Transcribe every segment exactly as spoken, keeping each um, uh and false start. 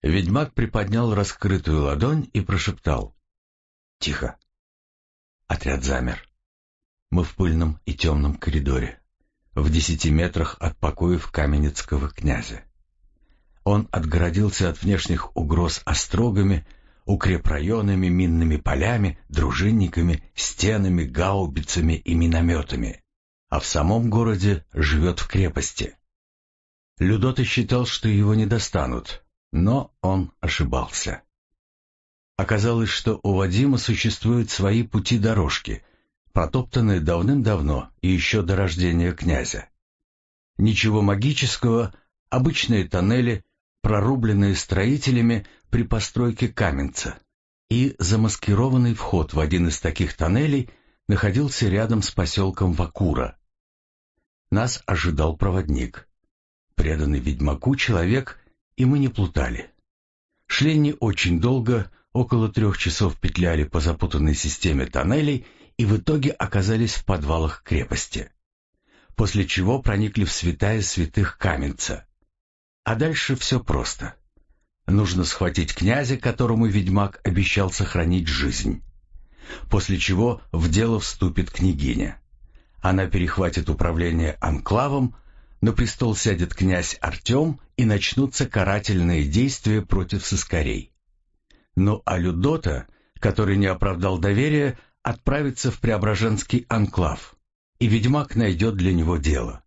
Ведьмак приподнял раскрытую ладонь и прошептал: «Тихо». Отряд замер. Мы в пыльном и темном коридоре, в десяти метрах от покоев каменецкого князя. Он отгородился от внешних угроз острогами, укрепрайонами, минными полями, дружинниками, стенами, гаубицами и минометами, а в самом городе живет в крепости. Людота считал, что его не достанут, но он ошибался. Оказалось, что у Вадима существуют свои пути-дорожки, протоптанные давным-давно и еще до рождения князя. Ничего магического, обычные тоннели, прорубленные строителями при постройке каменца, и замаскированный вход в один из таких тоннелей находился рядом с поселком Вакура. Нас ожидал проводник, преданный ведьмаку человек, и мы не плутали. Шли не очень долго, около трех часов петляли по запутанной системе тоннелей и в итоге оказались в подвалах крепости, после чего проникли в святая святых каменца. А дальше все просто. Нужно схватить князя, которому ведьмак обещал сохранить жизнь. После чего в дело вступит княгиня. Она перехватит управление анклавом, на престол сядет князь Артем, и начнутся карательные действия против сыскарей. Ну а Людота, который не оправдал доверия, отправится в Преображенский анклав, и ведьмак найдет для него дело.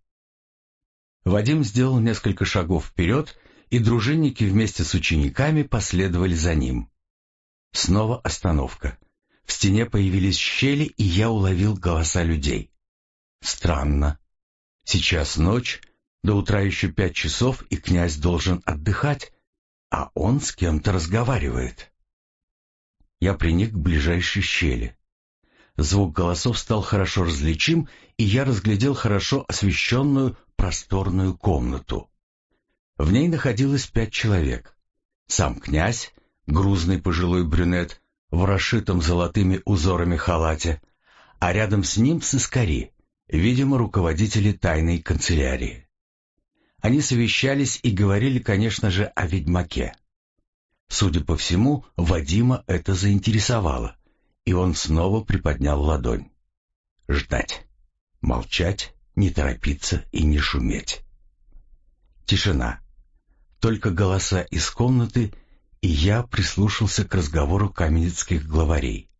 Вадим сделал несколько шагов вперед, и дружинники вместе с учениками последовали за ним. Снова остановка. В стене появились щели, и я уловил голоса людей. Странно. Сейчас ночь, до утра еще пять часов, и князь должен отдыхать, а он с кем-то разговаривает. Я приник к ближайшей щели. Звук голосов стал хорошо различим, и я разглядел хорошо освещенную просторную комнату. В ней находилось пять человек. Сам князь, грузный пожилой брюнет, в расшитом золотыми узорами халате, а рядом с ним сыскари, видимо, руководители тайной канцелярии. Они совещались и говорили, конечно же, о ведьмаке. Судя по всему, Вадима это заинтересовало, и он снова приподнял ладонь. Ждать, молчать, не торопиться и не шуметь. Тишина. Только голоса из комнаты, и я прислушался к разговору каменецких главарей.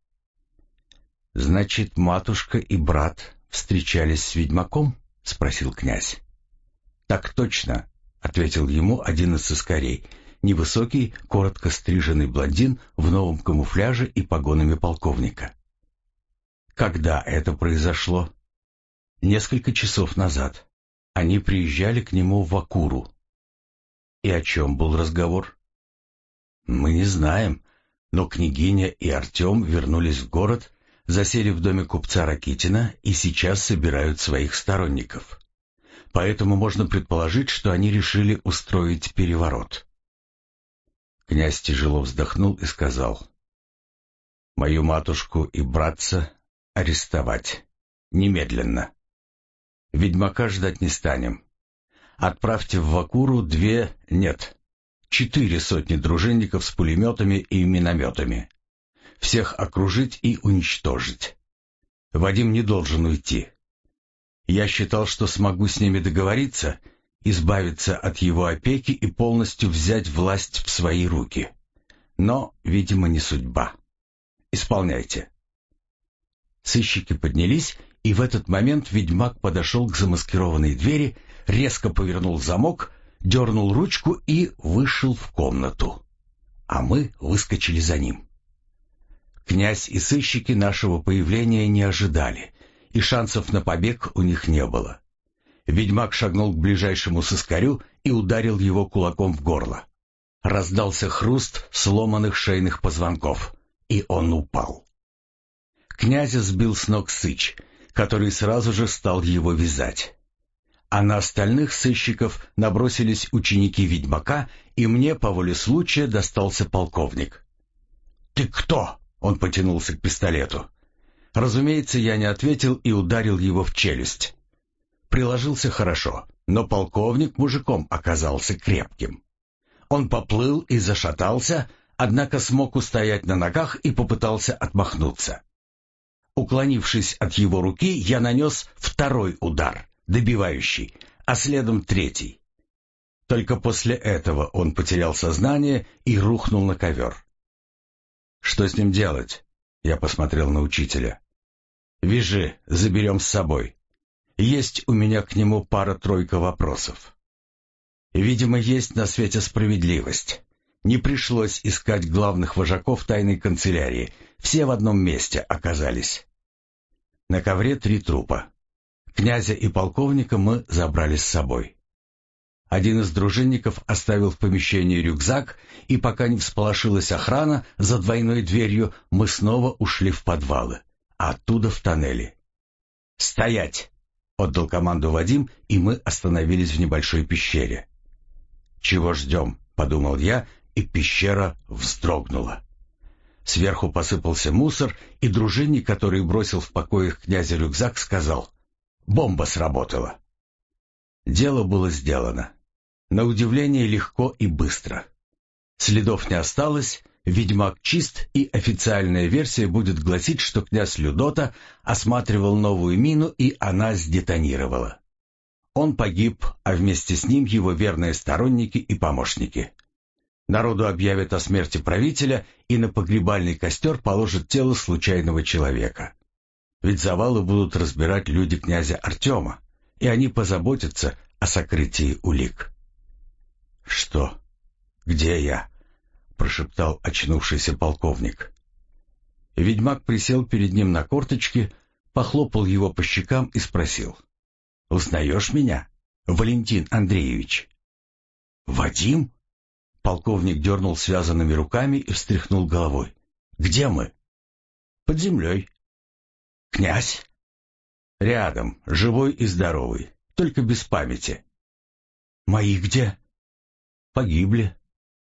«Значит, матушка и брат встречались с ведьмаком?» — спросил князь. «Так точно», — ответил ему один из сыскарей, невысокий, коротко стриженный блондин в новом камуфляже и погонами полковника. «Когда это произошло?» «Несколько часов назад. Они приезжали к нему в Вакуру». «И о чем был разговор?» «Мы не знаем, но княгиня и Артем вернулись в город, засели в доме купца Ракитина и сейчас собирают своих сторонников. Поэтому можно предположить, что они решили устроить переворот». Князь тяжело вздохнул и сказал: «Мою матушку и братца арестовать. Немедленно. Ведьмака ждать не станем. Отправьте в Вакуру две, нет, четыре сотни дружинников с пулеметами и минометами. Всех окружить и уничтожить. Вадим не должен уйти. Я считал, что смогу с ними договориться, избавиться от его опеки и полностью взять власть в свои руки. Но, видимо, не судьба. Исполняйте». Сыщики поднялись, и в этот момент ведьмак подошел к замаскированной двери, резко повернул замок, дернул ручку и вышел в комнату. А мы выскочили за ним. Князь и сыщики нашего появления не ожидали, и шансов на побег у них не было. Ведьмак шагнул к ближайшему сыскарю и ударил его кулаком в горло. Раздался хруст сломанных шейных позвонков, и он упал. Князя сбил с ног сыч, который сразу же стал его вязать. А на остальных сыщиков набросились ученики ведьмака, и мне по воле случая достался полковник. «Ты кто?» — он потянулся к пистолету. Разумеется, я не ответил и ударил его в челюсть. Приложился хорошо, но полковник мужиком оказался крепким. Он поплыл и зашатался, однако смог устоять на ногах и попытался отмахнуться. Уклонившись от его руки, я нанес второй удар, добивающий, а следом третий. Только после этого он потерял сознание и рухнул на ковер. «Что с ним делать?» Я посмотрел на учителя. «Вяжи, заберем с собой. Есть у меня к нему пара-тройка вопросов». Видимо, есть на свете справедливость. Не пришлось искать главных вожаков тайной канцелярии. Все в одном месте оказались. На ковре три трупа. Князя и полковника мы забрали с собой. Один из дружинников оставил в помещении рюкзак, и пока не всполошилась охрана, за двойной дверью мы снова ушли в подвалы, а оттуда в тоннели. «Стоять!» — отдал команду Вадим, и мы остановились в небольшой пещере. «Чего ждем?» — подумал я, и пещера вздрогнула. Сверху посыпался мусор, и дружинник, который бросил в покоях князя рюкзак, сказал: «Бомба сработала». Дело было сделано. На удивление легко и быстро. Следов не осталось, ведьмак чист, и официальная версия будет гласить, что князь Людота осматривал новую мину, и она сдетонировала. Он погиб, а вместе с ним его верные сторонники и помощники. Народу объявят о смерти правителя, и на погребальный костер положат тело случайного человека. Ведь завалы будут разбирать люди князя Артема, и они позаботятся о сокрытии улик. «Что? Где я?» — прошептал очнувшийся полковник. Ведьмак присел перед ним на корточки, похлопал его по щекам и спросил: «Узнаешь меня, Валентин Андреевич?» «Вадим?» — полковник дернул связанными руками и встряхнул головой. «Где мы?» «Под землей». «Князь?» «Рядом, живой и здоровый, только без памяти». «Мои где?» «Погибли».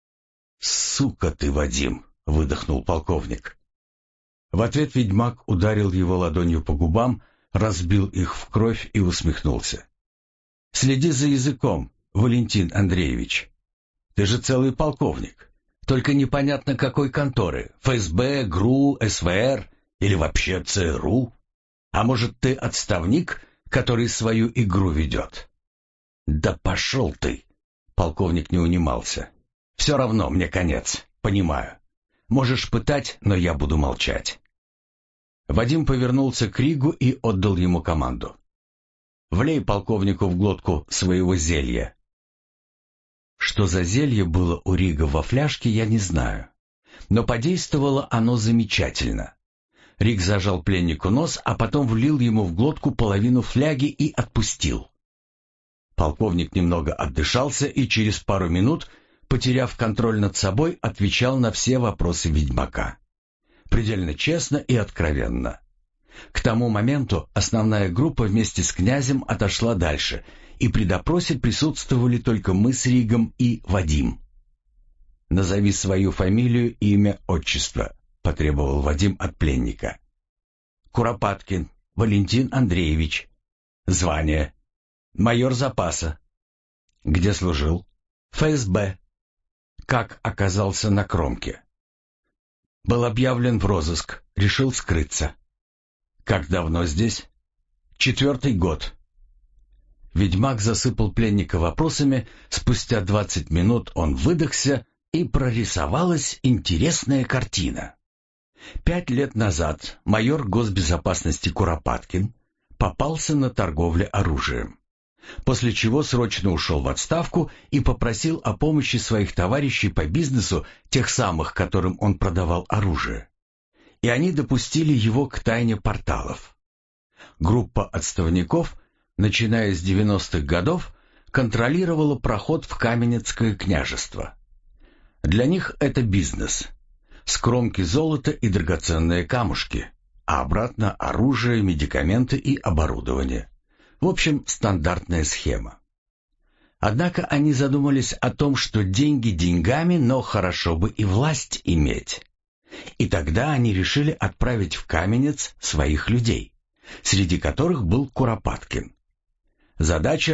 «Сука ты, Вадим!» — выдохнул полковник. В ответ ведьмак ударил его ладонью по губам, разбил их в кровь и усмехнулся. «Следи за языком, Валентин Андреевич. Ты же целый полковник. Только непонятно какой конторы. ФСБ, ГРУ, СВР или вообще ЦРУ? А может, ты отставник, который свою игру ведет?» «Да пошел ты!» Полковник не унимался. «Все равно мне конец, понимаю. Можешь пытать, но я буду молчать». Вадим повернулся к Ригу и отдал ему команду: «Влей полковнику в глотку своего зелья». Что за зелье было у Рига во фляжке, я не знаю. Но подействовало оно замечательно. Риг зажал пленнику нос, а потом влил ему в глотку половину фляги и отпустил. Полковник немного отдышался и через пару минут, потеряв контроль над собой, отвечал на все вопросы ведьмака. Предельно честно и откровенно. К тому моменту основная группа вместе с князем отошла дальше, и при допросе присутствовали только мы с Ригом и Вадим. «Назови свою фамилию, имя, отчество», — потребовал Вадим от пленника. «Куропаткин Валентин Андреевич». «Звание?» «Майор запаса». «Где служил?» «ФСБ». «Как оказался на кромке?» «Был объявлен в розыск, решил скрыться». «Как давно здесь?» «Четвертый год». Ведьмак засыпал пленника вопросами, спустя двадцать минут он выдохся, и прорисовалась интересная картина. Пять лет назад майор госбезопасности Куропаткин попался на торговле оружием, после чего срочно ушел в отставку и попросил о помощи своих товарищей по бизнесу, тех самых, которым он продавал оружие. И они допустили его к тайне порталов. Группа отставников, начиная с девяностых годов, контролировала проход в Каменецкое княжество. Для них это бизнес. С кромки золото и драгоценные камушки, а обратно оружие, медикаменты и оборудование. В общем, стандартная схема. Однако они задумались о том, что деньги деньгами, но хорошо бы и власть иметь. И тогда они решили отправить в Каменец своих людей, среди которых был Куропаткин. Задача —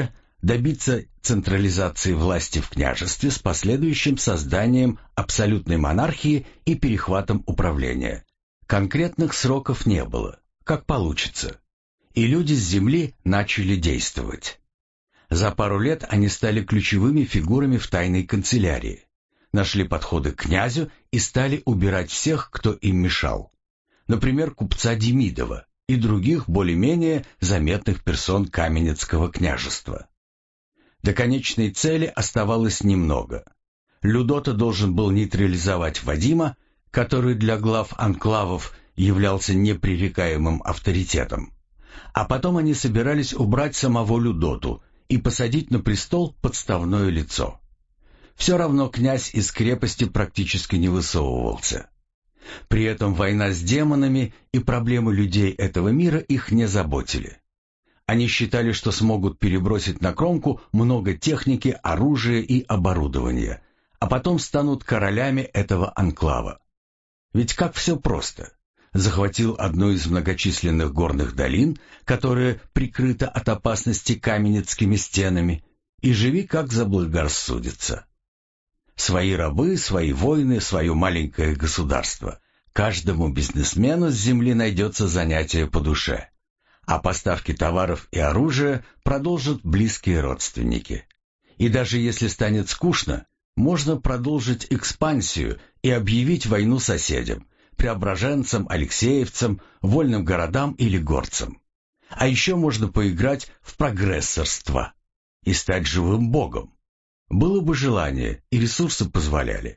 добиться централизации власти в княжестве с последующим созданием абсолютной монархии и перехватом управления. Конкретных сроков не было, как получится. И люди с земли начали действовать. За пару лет они стали ключевыми фигурами в тайной канцелярии, нашли подходы к князю и стали убирать всех, кто им мешал. Например, купца Демидова и других более-менее заметных персон Каменецкого княжества. До конечной цели оставалось немного. Людота должен был нейтрализовать Вадима, который для глав анклавов являлся непререкаемым авторитетом. А потом они собирались убрать самого Людоту и посадить на престол подставное лицо. Все равно князь из крепости практически не высовывался. При этом война с демонами и проблемы людей этого мира их не заботили. Они считали, что смогут перебросить на кромку много техники, оружия и оборудования, а потом станут королями этого анклава. Ведь как все просто. Захватил одну из многочисленных горных долин, которая прикрыта от опасности каменецкими стенами, и живи как заблагорассудится. Свои рабы, свои воины, свое маленькое государство. Каждому бизнесмену с земли найдется занятие по душе. А поставки товаров и оружия продолжат близкие родственники. И даже если станет скучно, можно продолжить экспансию и объявить войну соседям, преображенцам, алексеевцам, вольным городам или горцам. А еще можно поиграть в прогрессорство и стать живым богом. Было бы желание, и ресурсы позволяли.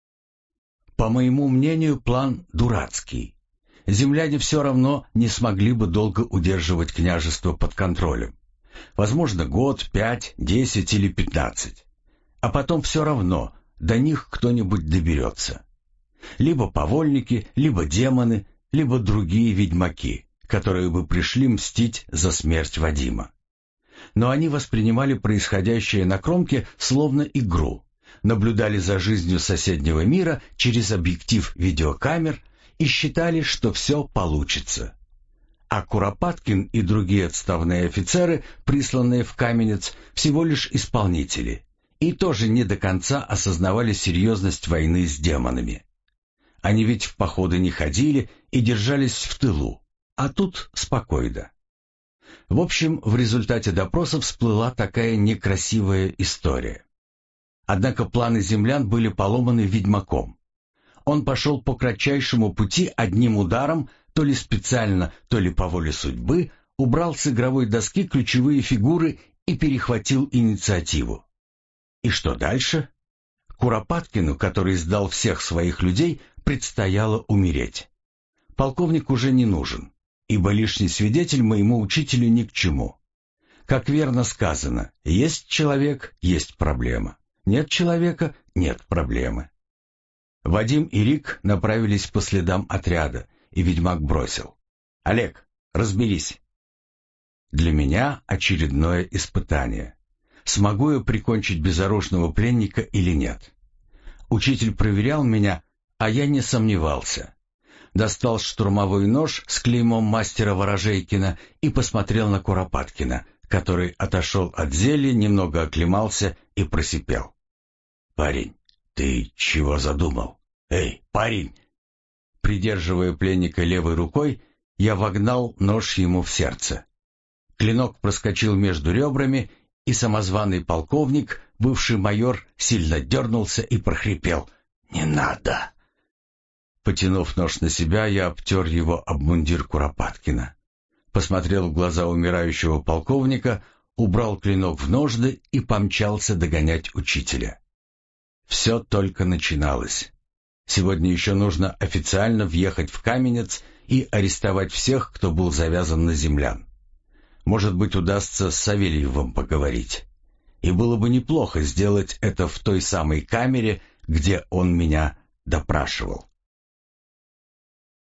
По моему мнению, план дурацкий. Земляне все равно не смогли бы долго удерживать княжество под контролем. Возможно, год, пять, десять или пятнадцать. А потом все равно до них кто-нибудь доберется. Либо повольники, либо демоны, либо другие ведьмаки, которые бы пришли мстить за смерть Вадима. Но они воспринимали происходящее на кромке словно игру, наблюдали за жизнью соседнего мира через объектив видеокамер и считали, что все получится. А Куропаткин и другие отставные офицеры, присланные в Каменец, всего лишь исполнители, и тоже не до конца осознавали серьезность войны с демонами. Они ведь в походы не ходили и держались в тылу, а тут спокойно. В общем, в результате допросов всплыла такая некрасивая история. Однако планы землян были поломаны ведьмаком. Он пошел по кратчайшему пути одним ударом, то ли специально, то ли по воле судьбы, убрал с игровой доски ключевые фигуры и перехватил инициативу. И что дальше? Куропаткину, который сдал всех своих людей, предстояло умереть. Полковник уже не нужен, ибо лишний свидетель моему учителю ни к чему. Как верно сказано, есть человек — есть проблема. Нет человека — нет проблемы. Вадим и Рик направились по следам отряда, и ведьмак бросил: «Олег, разберись». Для меня очередное испытание. Смогу я прикончить безоружного пленника или нет? Учитель проверял меня, а я не сомневался. Достал штурмовой нож с клеймом мастера Ворожейкина и посмотрел на Куропаткина, который отошел от зелья, немного оклемался и просипел: «Парень, ты чего задумал? Эй, парень!» Придерживая пленника левой рукой, я вогнал нож ему в сердце. Клинок проскочил между ребрами, и самозваный полковник, бывший майор, сильно дернулся и прохрипел: «Не надо!» Потянув нож на себя, я обтер его об мундир Куропаткина. Посмотрел в глаза умирающего полковника, убрал клинок в ножны и помчался догонять учителя. Все только начиналось. Сегодня еще нужно официально въехать в Каменец и арестовать всех, кто был завязан на землян. Может быть, удастся с Савельевым поговорить. И было бы неплохо сделать это в той самой камере, где он меня допрашивал.